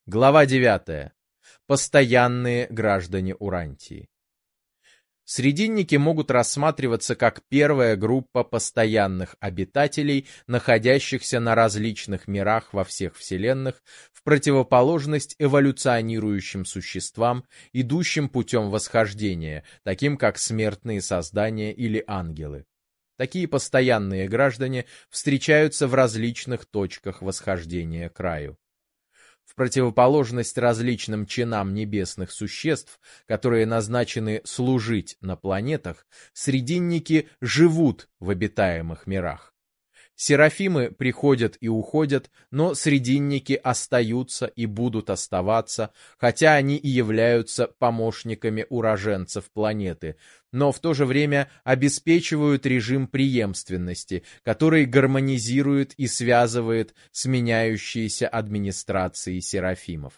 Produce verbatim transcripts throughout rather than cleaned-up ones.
Глава девятая. Постоянные граждане Урантии. Срединники могут рассматриваться как первая группа постоянных обитателей, находящихся на различных мирах во всех вселенных, в противоположность эволюционирующим существам, идущим путем восхождения, таким как смертные создания или ангелы. Такие постоянные граждане встречаются в различных точках восхождения к раю. В противоположность различным чинам небесных существ, которые назначены служить на планетах, срединники живут в обитаемых мирах. Серафимы приходят и уходят, но срединники остаются и будут оставаться, хотя они и являются помощниками уроженцев планеты, но в то же время обеспечивают режим преемственности, который гармонизирует и связывает сменяющиеся администрации серафимов.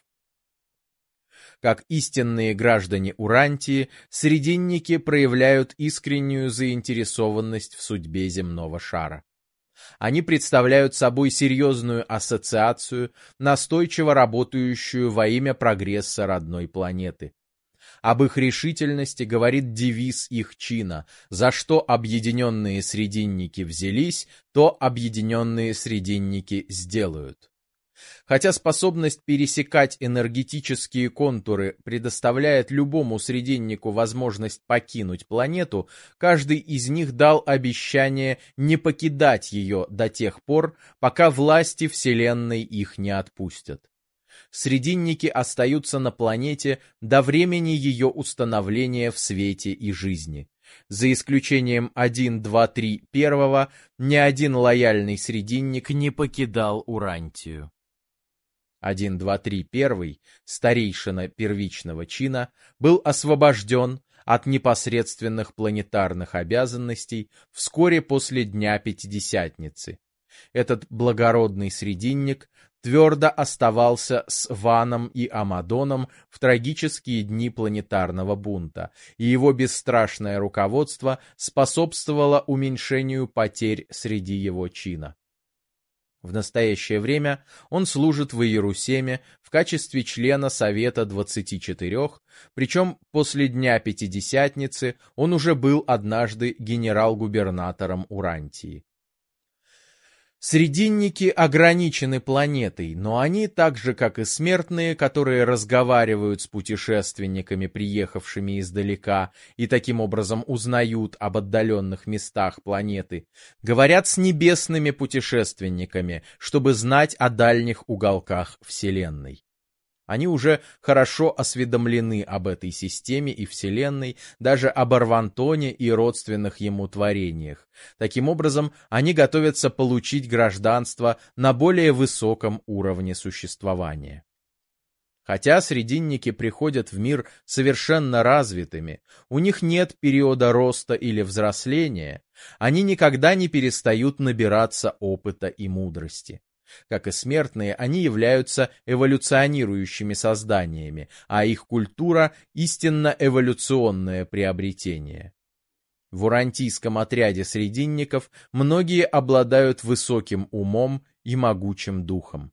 Как истинные граждане Урантии, срединники проявляют искреннюю заинтересованность в судьбе земного шара. Они представляют собой серьезную ассоциацию, настойчиво работающую во имя прогресса родной планеты. Об их решительности говорит девиз их чина: «За что объединенные срединники взялись, то объединенные срединники сделают». Хотя способность пересекать энергетические контуры предоставляет любому срединнику возможность покинуть планету, каждый из них дал обещание не покидать ее до тех пор, пока власти Вселенной их не отпустят. Срединники остаются на планете до времени ее установления в свете и жизни. За исключением один, два, три первого, ни один лояльный срединник не покидал Урантию. один, два, три первый, старейшина первичного чина, был освобожден от непосредственных планетарных обязанностей вскоре после Дня Пятидесятницы. Этот благородный срединник твердо оставался с Ваном и Амадоном в трагические дни планетарного бунта, и его бесстрашное руководство способствовало уменьшению потерь среди его чина. В настоящее время он служит в Иерусалиме в качестве члена Совета двадцати четырёх, причем после Дня Пятидесятницы он уже был однажды генерал-губернатором Урантии. Срединники ограничены планетой, но они, так же как и смертные, которые разговаривают с путешественниками, приехавшими издалека, и таким образом узнают об отдаленных местах планеты, говорят с небесными путешественниками, чтобы знать о дальних уголках Вселенной. Они уже хорошо осведомлены об этой системе и Вселенной, даже об Арвантоне и родственных ему творениях. Таким образом, они готовятся получить гражданство на более высоком уровне существования. Хотя срединники приходят в мир совершенно развитыми, у них нет периода роста или взросления, они никогда не перестают набираться опыта и мудрости. Как и смертные, они являются эволюционирующими созданиями, а их культура – истинно эволюционное приобретение. В урантийском отряде срединников многие обладают высоким умом и могучим духом.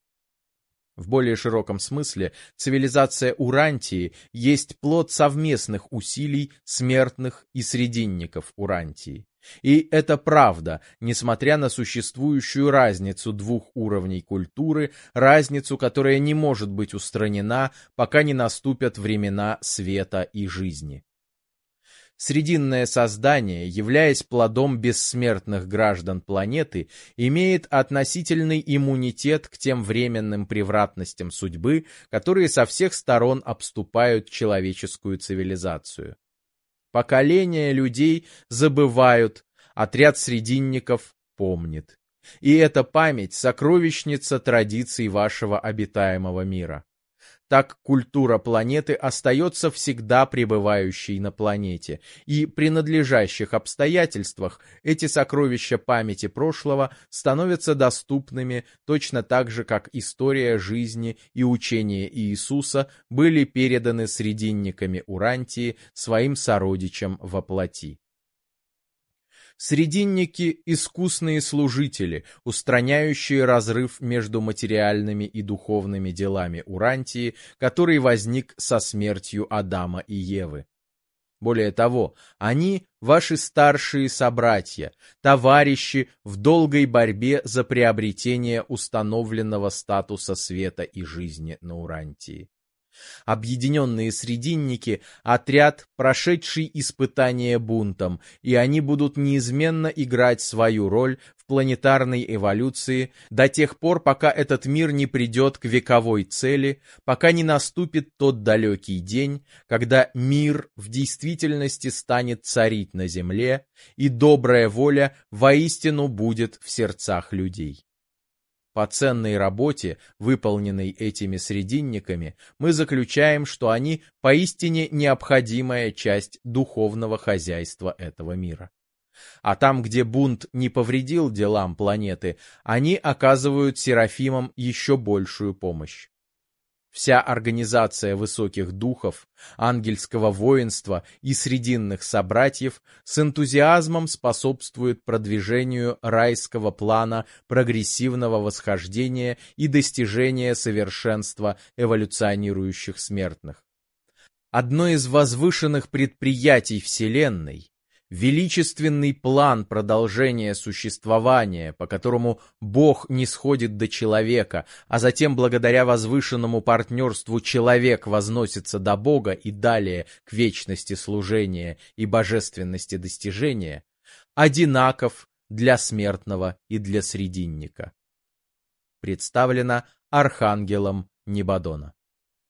В более широком смысле цивилизация Урантии есть плод совместных усилий смертных и срединников Урантии. И это правда, несмотря на существующую разницу двух уровней культуры, разницу, которая не может быть устранена, пока не наступят времена света и жизни. Срединное создание, являясь плодом бессмертных граждан планеты, имеет относительный иммунитет к тем временным превратностям судьбы, которые со всех сторон обступают человеческую цивилизацию. Поколения людей забывают, отряд срединников помнит. И эта память — сокровищница традиций вашего обитаемого мира. Так культура планеты остается всегда пребывающей на планете, и при надлежащих обстоятельствах эти сокровища памяти прошлого становятся доступными точно так же, как история жизни и учение Иисуса были переданы срединниками Урантии своим сородичам во плоти. Срединники — искусные служители, устраняющие разрыв между материальными и духовными делами Урантии, который возник со смертью Адама и Евы. Более того, они — ваши старшие собратья, товарищи в долгой борьбе за приобретение установленного статуса света и жизни на Урантии. Объединенные срединники — отряд, прошедший испытание бунтом, и они будут неизменно играть свою роль в планетарной эволюции до тех пор, пока этот мир не придет к вековой цели, пока не наступит тот далекий день, когда мир в действительности станет царить на земле, и добрая воля воистину будет в сердцах людей. По ценной работе, выполненной этими срединниками, мы заключаем, что они поистине необходимая часть духовного хозяйства этого мира. А там, где бунт не повредил делам планеты, они оказывают серафимам еще большую помощь. Вся организация высоких духов, ангельского воинства и срединных собратьев с энтузиазмом способствует продвижению райского плана прогрессивного восхождения и достижения совершенства эволюционирующих смертных. Одно из возвышенных предприятий Вселенной, величественный план продолжения существования, по которому Бог нисходит до человека, а затем благодаря возвышенному партнерству человек возносится до Бога и далее к вечности служения и божественности достижения, одинаков для смертного и для срединника. Представлено архангелом Небодона.